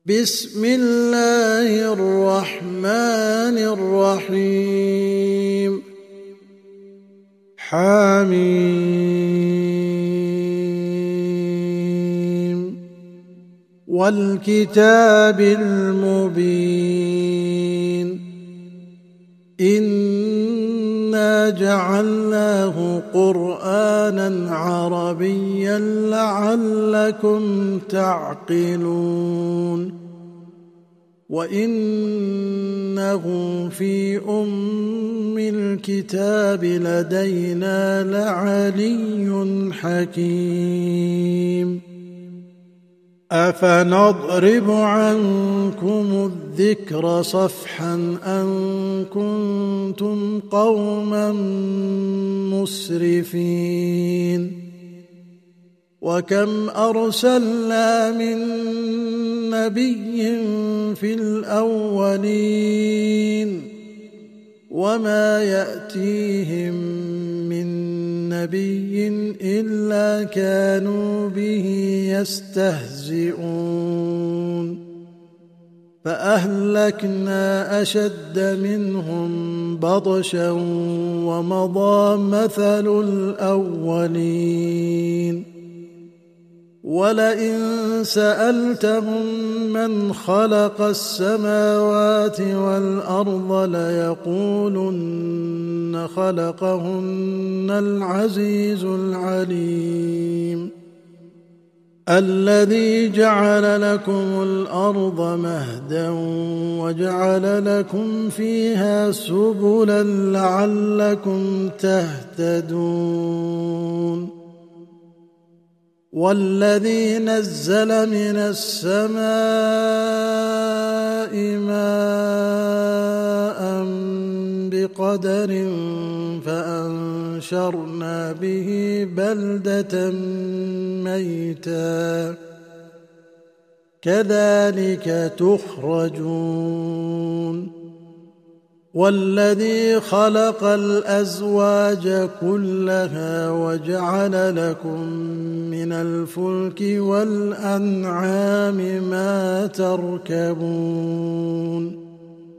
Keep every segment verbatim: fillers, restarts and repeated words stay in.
بسم الله الرحمن الرحيم. حميم والكتاب المبين إنا جعلناه قرآنا عربيا لعلكم تعقلون وإنه في أم الكتاب لدينا لعلي حكيم. أفنضرب عنكم الذكر صفحا أن كنتم قوما مسرفين وكم أرسلنا من نبي في الأولين وما يأتيهم من نبي إلا كانوا به يستهزئون فأهلكنا أشد منهم بطشا ومضى مثل الأولين ولئن سألتهم من خلق السماوات والأرض ليقولن خلقهن العزيز العليم الذي جعل لكم الأرض مهدا وجعل لكم فيها سبلا لعلكم تهتدون والذي نزل من السماء ماء بقدر فأنشرنا به بلدة ميتا كذلك تخرجون والذي خلق الأزواج كلها وجعل لكم من الفلك والأنعام ما تركبون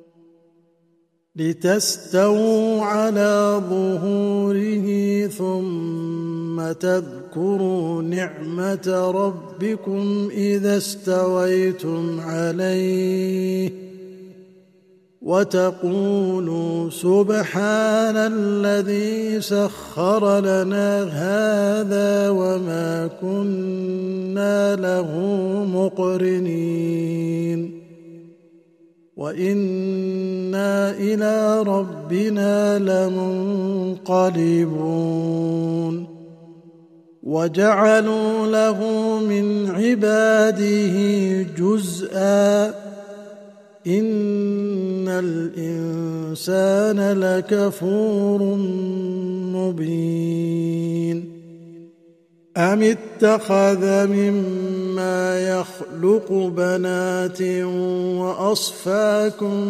لتستووا على ظهوره ثم تذكروا نعمة ربكم إذا استويتم عليه وتقولوا سبحان الذي سخر لنا هذا وما كنا له مقرنين وإنا إلى ربنا لمنقلبون وجعلوا له من عباده جزءا إن الإنسان لكفور مبين أم اتخذ مما يخلق بنات وأصفاكم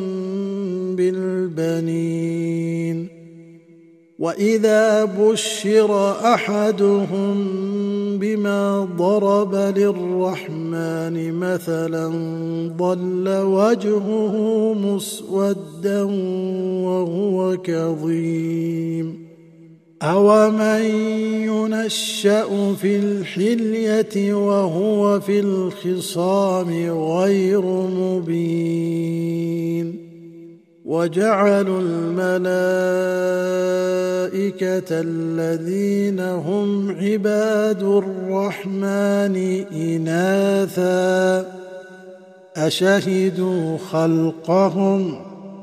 بالبنين وإذا بشر أحدهم بما ضرب للرحمن مثلا ظل وجهه مسودا وهو كظيم أومن ينشأ في الحلية وهو في الخصام غير مبين وجعلوا الملائكة الذين هم عباد الرحمن إناثا أشهدوا خلقهم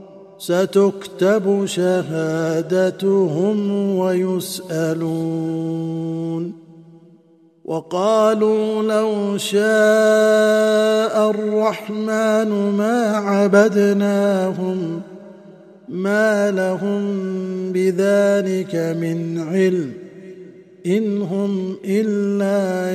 ستكتب شهادتهم ويسألون وقالوا لو شاء الرحمن ما عبدناهم ما لهم بذلك من علم إن هم إلا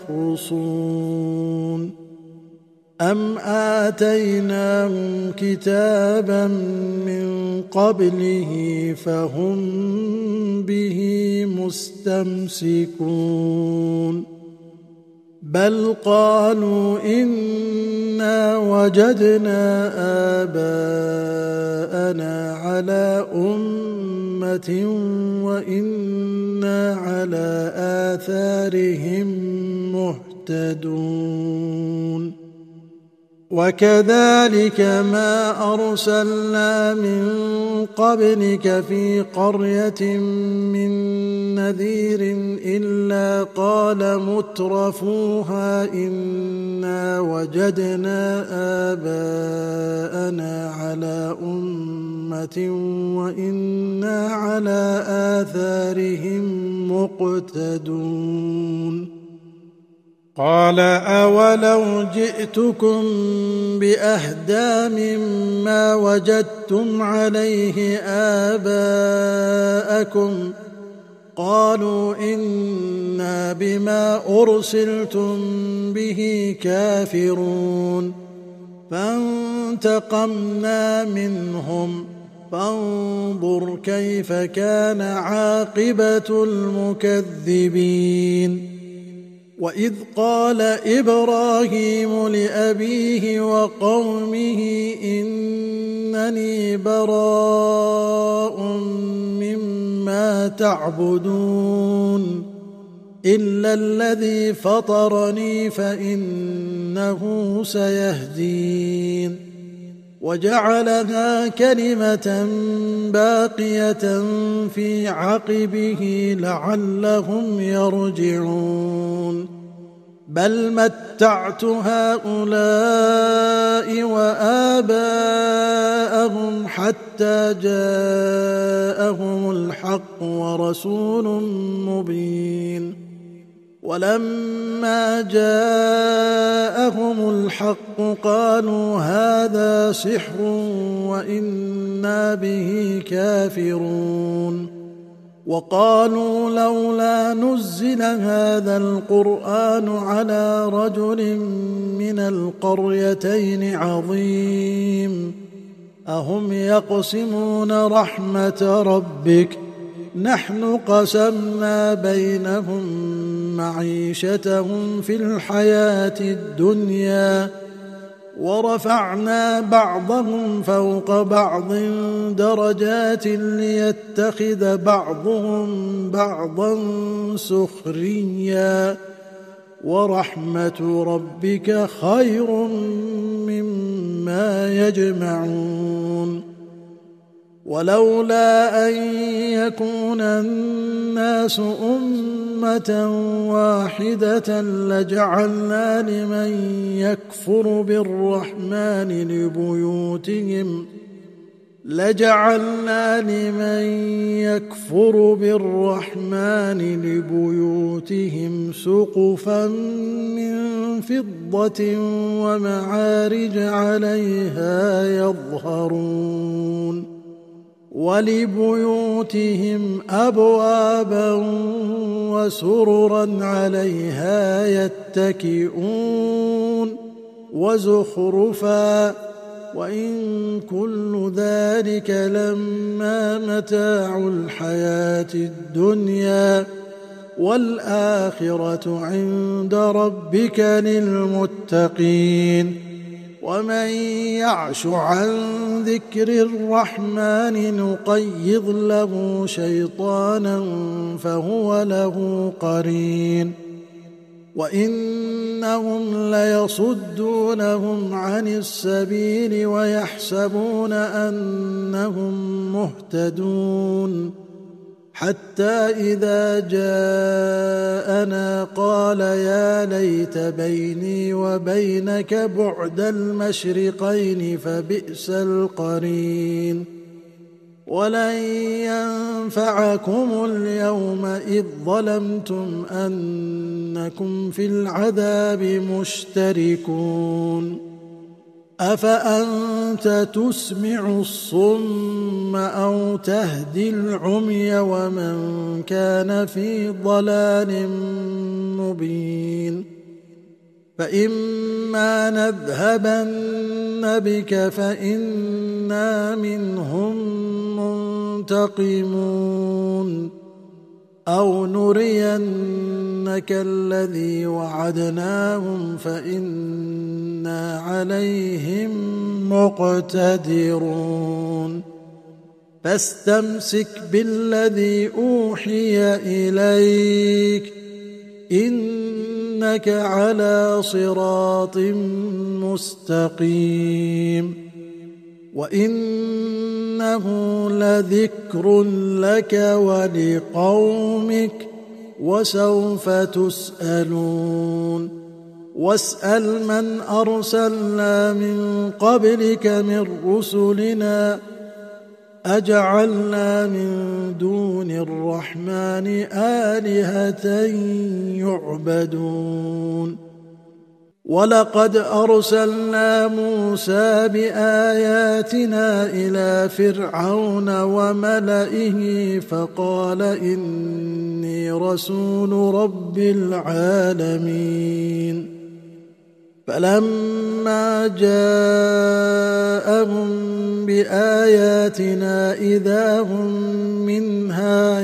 يخرصون أم آتيناهم كتابا من قبله فهم به مستمسكون بل قالوا إنا وجدنا آباءنا على أمة وإنا على آثارهم مهتدون وكذلك ما أرسلنا من قبلك في قرية من نذير إلا قال مترفوها إنا وجدنا آباءنا على أمة وإنا على آثارهم مقتدون قال أولو جئتكم بأهدى مما وجدتم عليه آباءكم قالوا إنا بما أرسلتم به كافرون فانتقمنا منهم فانظر كيف كان عاقبة المكذبين وإذ قال إبراهيم لأبيه وقومه إنني براء مما تعبدون إلا الذي فطرني فإنه سيهدين وجعلها كلمة باقية في عقبه لعلهم يرجعون بل متعت هؤلاء وآباءهم حتى جاءهم الحق ورسول مبين ولما جاءهم الحق قالوا هذا سحر وإنا به كافرون وقالوا لولا نزل هذا القرآن على رجل من القريتين عظيم أهم يقسمون رحمة ربك نحن قسمنا بينهم معيشتهم في الحياة الدنيا ورفعنا بعضهم فوق بعض درجات ليتخذ بعضهم بعضا سخريا ورحمة ربك خير مما يجمعون ولولا أن يكون الناس أمة واحدة لجعلنا لمن يكفر بالرحمن لبيوتهم لجعلنا لمن يكفر بالرحمن لبيوتهم سقفا من فضة ومعارج عليها يظهرون ولبيوتهم أبوابا وسررا عليها يتكئون وزخرفا وإن كل ذلك لما متاع الحياة الدنيا والآخرة عند ربك للمتقين ومن يعش عن ذكر الرحمن نقيض له شيطانا فهو له قرين وإنهم ليصدونهم عن السبيل ويحسبون أنهم مهتدون حتى إذا جاءنا قال يا ليت بيني وبينك بعد المشرقين فبئس القرين ولن ينفعكم اليوم إذ ظلمتم أنكم في العذاب مشتركون أفأنت تسمع الصم أو تهدي العمي ومن كان في ضلال مبين فإما نذهبن بك فإنا منهم منتقمون أو نرينك الذي وعدناهم فإنا عليهم مقتدرون فاستمسك بالذي أوحي إليك إنك على صراط مستقيم وإنه لذكر لك ولقومك وسوف تسألون واسأل من أرسلنا من قبلك من رسلنا أجعلنا من دون الرحمن آلهة يعبدون ولقد أرسلنا موسى بآياتنا إلى فرعون وملئه فقال إني رسول رب العالمين فلما جاءهم بآياتنا إذا هم منها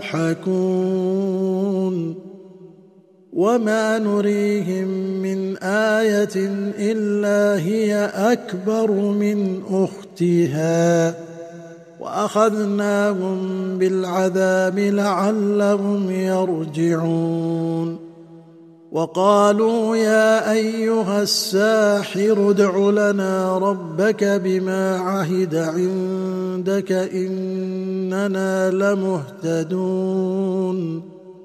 يضحكون وما نريهم من آية إلا هي أكبر من أختها وأخذناهم بالعذاب لعلهم يرجعون وقالوا يا أيها الساحر ادع لنا ربك بما عهد عندك إننا لمهتدون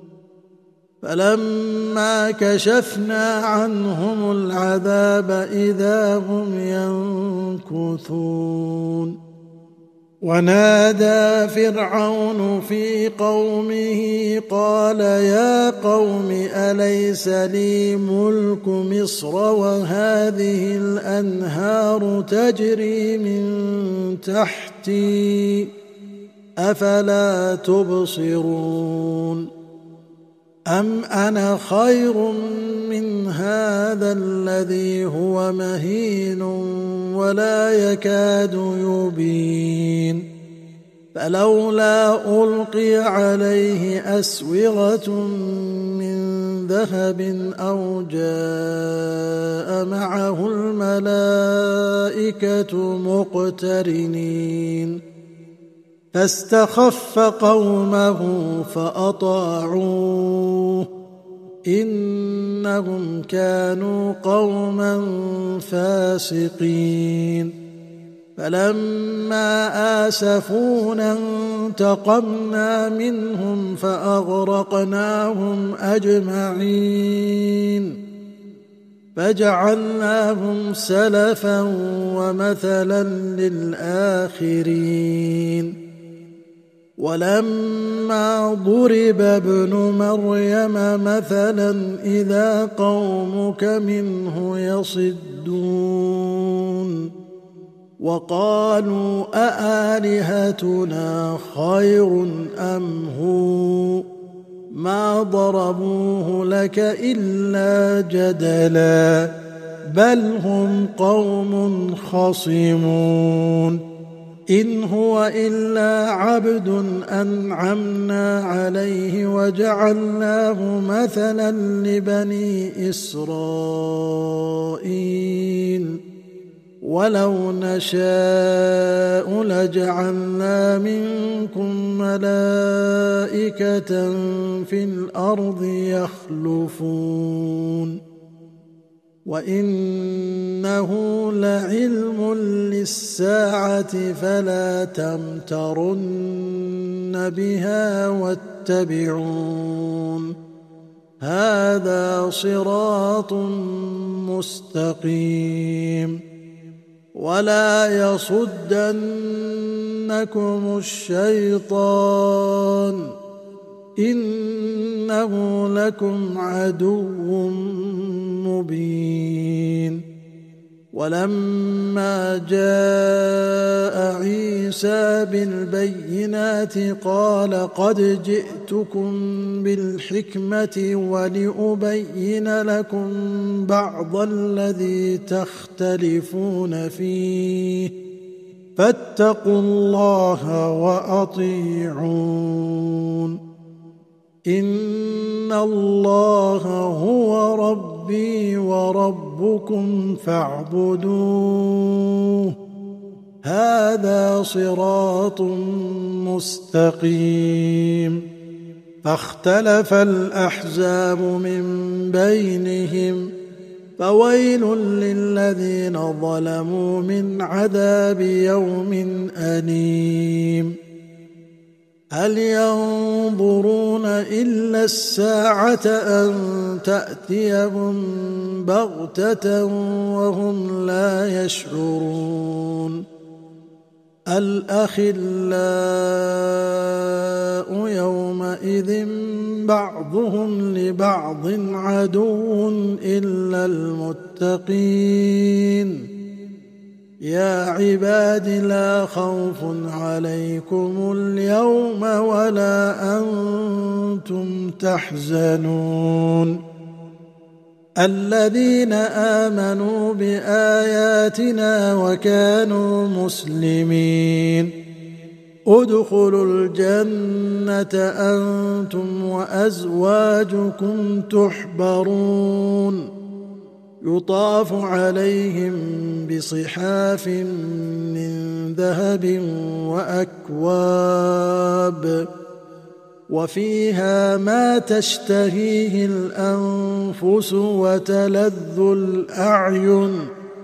فلما كشفنا عنهم العذاب إذا هم ينكثون ونادى فرعون في قومه قال يا قوم أليس لي ملك مصر وهذه الأنهار تجري من تحتي أفلا تبصرون أم أنا خير من هذا الذي هو مهين ولا يكاد يبين فلولا ألقي عليه أسورة من ذهب أو جاء معه الملائكة مقترنين فاستخف قومه فأطاعوه إنهم كانوا قوما فاسقين فلما آسفونا انتقمنا منهم فأغرقناهم أجمعين فجعلناهم سلفا ومثلا للآخرين ولما ضرب ابن مريم مثلا إذا قومك منه يصدون وقالوا أآلهتنا خير أم هو ما ضربوه لك إلا جدلا بل هم قوم خصمون إن هو إلا عبد أنعمنا عليه وجعلناه مثلا لبني إسرائيل ولو نشاء لجعلنا منكم ملائكة في الأرض يخلفون وإنه لعلم للساعة فلا تمترن بها واتبعون هذا صراط مستقيم ولا يصدنكم الشيطان إنه لكم عدو مبين ولما جاء عيسى بالبينات قال قد جئتكم بالحكمة ولأبين لكم بعض الذي تختلفون فيه فاتقوا الله وأطيعون إن الله هو ربي وربكم فاعبدوه هذا صراط مستقيم. فاختلف الأحزاب من بينهم فويل للذين ظلموا من عذاب يوم أليم. هل ينظرون إلا الساعة أن تأتيهم بغتة وهم لا يشعرون. الأخلاء يومئذ بعضهم لبعض عدو إلا المتقين. يا عباد لا خوف عليكم اليوم ولا أنتم تحزنون. الذين آمنوا بآياتنا وكانوا مسلمين ادخلوا الجنة أنتم وأزواجكم تحبرون يطاف عليهم بصحاف من ذهب وأكواب وفيها ما تشتهيه الأنفس وتلذ الأعين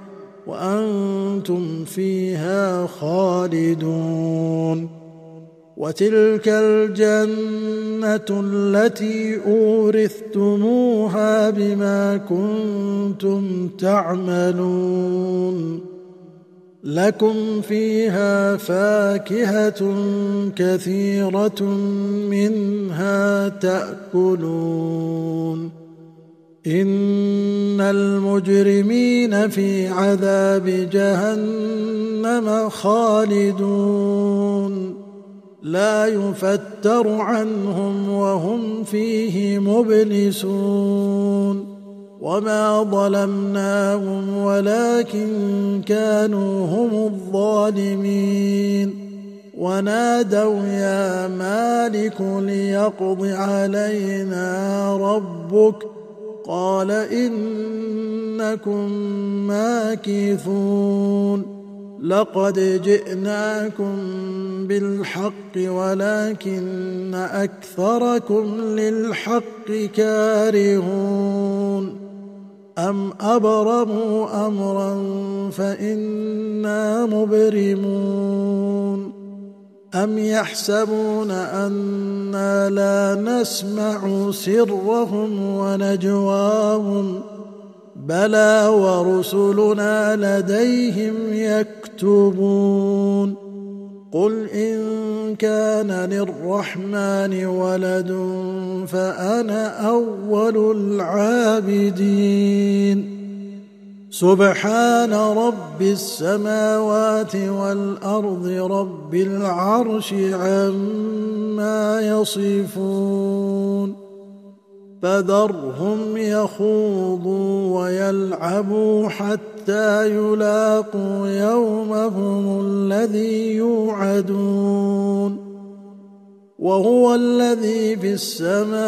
وأنتم فيها خالدون. وتلك الجنة التي أورثتموها بما كنتم تعملون لكم فيها فاكهة كثيرة منها تأكلون. إن المجرمين في عذاب جهنم خالدون لا يفتر عنهم وهم فيه مبلسون. وما ظلمناهم ولكن كانوا هم الظالمين. ونادوا يا مالك ليقض علينا ربك قال إنكم ماكثون. لقد جئناكم بالحق ولكن أكثركم للحق كارهون. أم أبرموا أمرا فإنا مبرمون. أم يحسبون أنا لا نسمع سرهم ونجواهم بلى ورسلنا لديهم يكتبون. قل إن كان للرحمن ولد فأنا أول العابدين. سبحان رب السماوات والأرض رب العرش عما يصفون. فذرهم يخوضوا ويلعبوا حتى يلاقوا يومهم الذي يوعدون. وهو الذي في السماء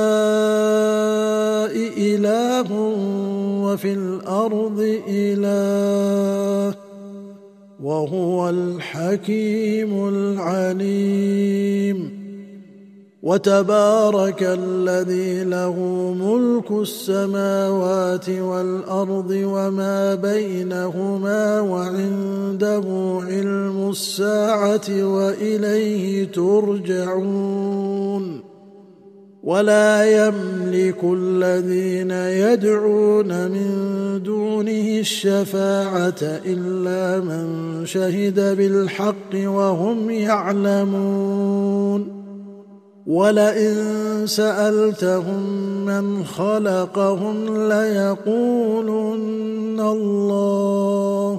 إله وفي الأرض إله وهو الحكيم العليم. وتبارك الذي له ملك السماوات والأرض وما بينهما وعنده علم الساعة وإليه ترجعون. ولا يملك الذين يدعون من دونه الشفاعة إلا من شهد بالحق وهم يعلمون. ولئن سألتهم من خلقهم ليقولن الله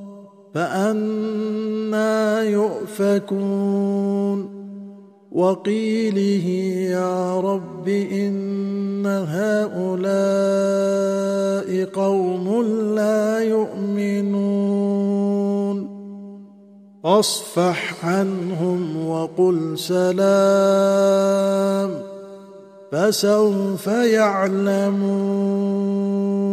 فأنى يؤفكون. وقيله يا رب إن هؤلاء قوم لا يؤمنون فاصفح عنهم وقل سلام فسوف يعلمون.